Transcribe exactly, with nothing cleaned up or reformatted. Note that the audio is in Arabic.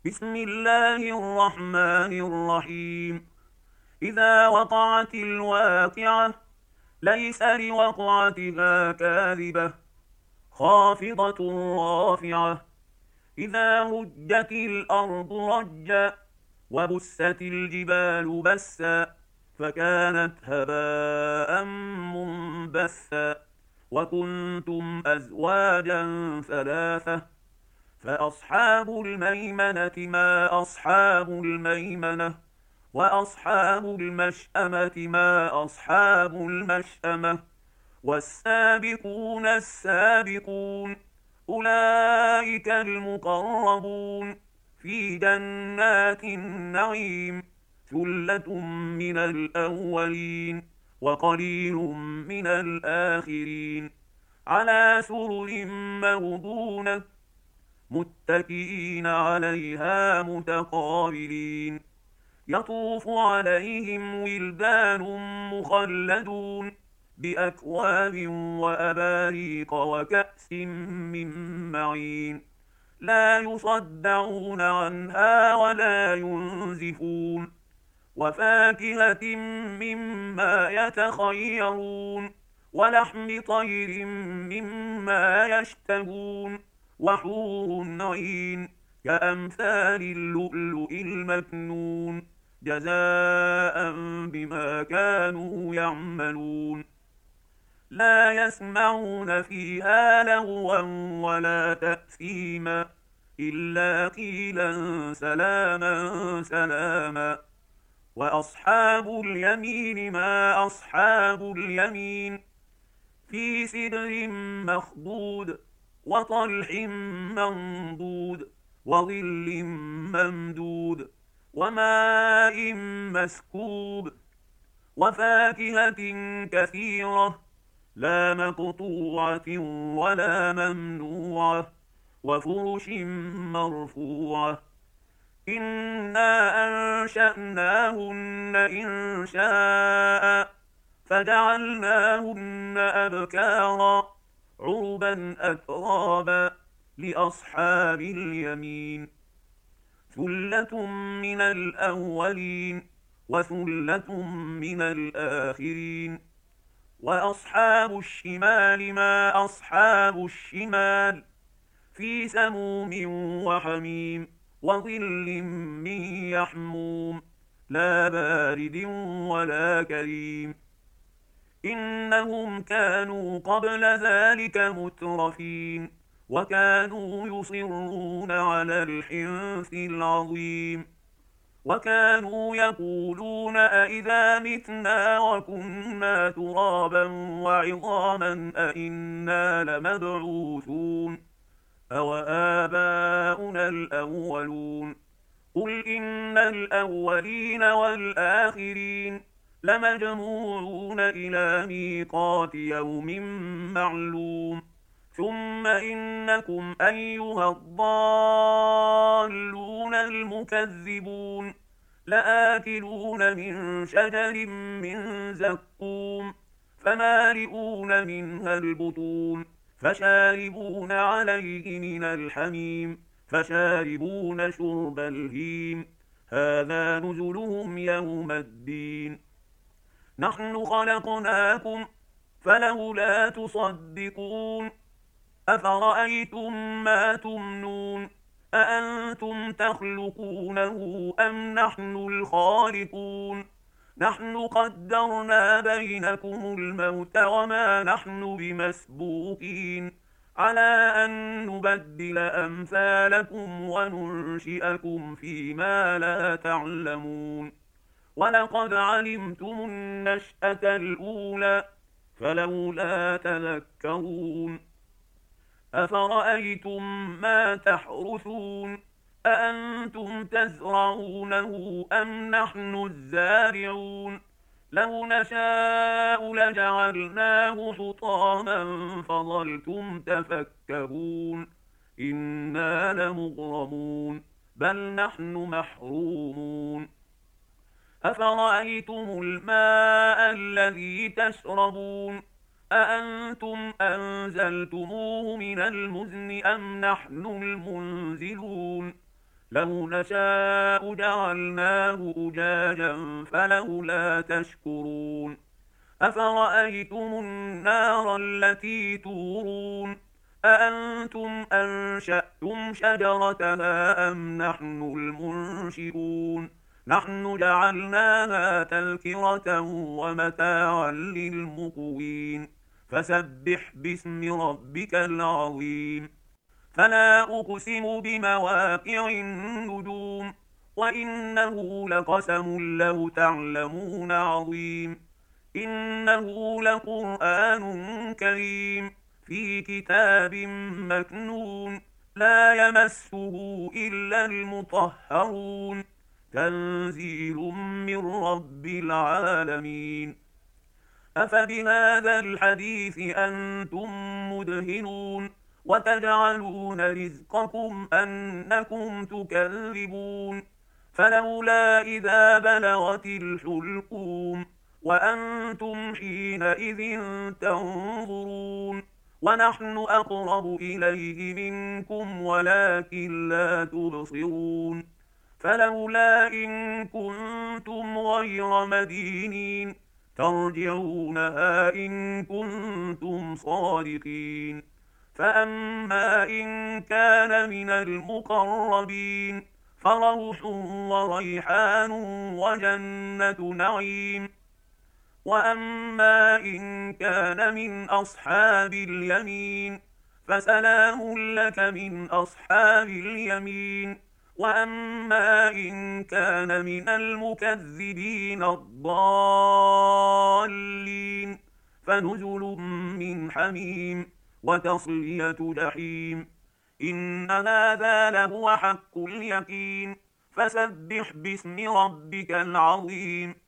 بسم الله الرحمن الرحيم. إذا وقعت الواقعة ليس لوقعتها كاذبة خافضة رافعة. إذا رجت الأرض رجا وبست الجبال بسا فكانت هباء منبثا وكنتم أزواجا ثلاثة. فأصحاب الميمنة ما أصحاب الميمنة وأصحاب المشأمة ما أصحاب المشأمة والسابقون السابقون أولئك المقربون في جنات النعيم ثلة من الأولين وقليل من الآخرين على سرر موضونة متكئين عليها متقابلين يطوف عليهم ولدان مخلدون بأكواب وأباريق وكأس من معين لا يصدعون عنها ولا ينزفون وفاكهة مما يتخيرون ولحم طير مما يشتهون وحور عين كأمثال اللؤلؤ المكنون جزاء بما كانوا يعملون لا يسمعون فيها لغوا ولا تأثيما إلا قيلا سلاما سلاما. وأصحاب اليمين ما أصحاب اليمين في سدر مخضود وطلح منضود وظل ممدود وماء مسكوب وفاكهة كثيرة لا مقطوعة ولا ممنوعة وفرش مرفوعة إنا أنشأناهن إنشاء فجعلناهن أبكارا عربا أترابا لأصحاب اليمين ثلة من الأولين وثلة من الآخرين. وأصحاب الشمال ما أصحاب الشمال في سموم وحميم وظل من يحموم لا بارد ولا كريم إنهم كانوا قبل ذلك مترفين وكانوا يصرون على الحنث العظيم وكانوا يقولون أئذا متنا وكنا ترابا وعظاما أئنا لمبعوثون أوآباؤنا الأولون قل إن الأولين والآخرين لمجموعون إلى ميقات يوم معلوم ثم إنكم أيها الضالون المكذبون لآكلون من شجر من زقوم فمالئون منها البطون فشاربون عليه من الحميم فشاربون شرب الهيم هذا نزلهم يوم الدين نحن خلقناكم فلولا تصدقون أفرأيتم ما تمنون أأنتم تخلقونه أم نحن الخالقون نحن قدرنا بينكم الموت وما نحن بمسبوقين على أن نبدل أمثالكم وننشئكم فيما لا تعلمون ولقد علمتم النشأة الأولى فلولا تذكرون أفرأيتم ما تحرثون أأنتم تزرعونه أم نحن الزارعون لو نشاء لجعلناه حطاما فظلتم تفكهون إنا لمغرمون بل نحن محرومون أفرأيتم الماء الذي تشربون أأنتم أنزلتموه من المزن أم نحن المنزلون لو نشاء جعلناه أجاجا فلولا تشكرون أفرأيتم النار التي تورون أأنتم أنشأتم شجرتها أم نحن المنشئون نحن جعلناها تذكرة ومتاعا للمقوين فسبح باسم ربك العظيم فلا أقسم بمواقع النجوم وإنه لقسم لو تعلمون عظيم إنه لقرآن كريم في كتاب مكنون لا يمسه إلا المطهرون تنزيل من رب العالمين أفبهذا الحديث أنتم مدهنون وتجعلون رزقكم أنكم تكذبون فلولا إذا بلغت الحلقوم وأنتم حينئذ تنظرون ونحن أقرب إليه منكم ولكن لا تبصرون فلولا إن كنتم غير مدينين ترجعونها إن كنتم صادقين فأما إن كان من المقربين فروح وريحان وجنة نعيم وأما إن كان من أصحاب اليمين فسلام لك من أصحاب اليمين وأما إن كان من المكذبين الضالين فنزل من حميم وتصلية جحيم إن هذا لهو حق اليقين فسبح باسم ربك العظيم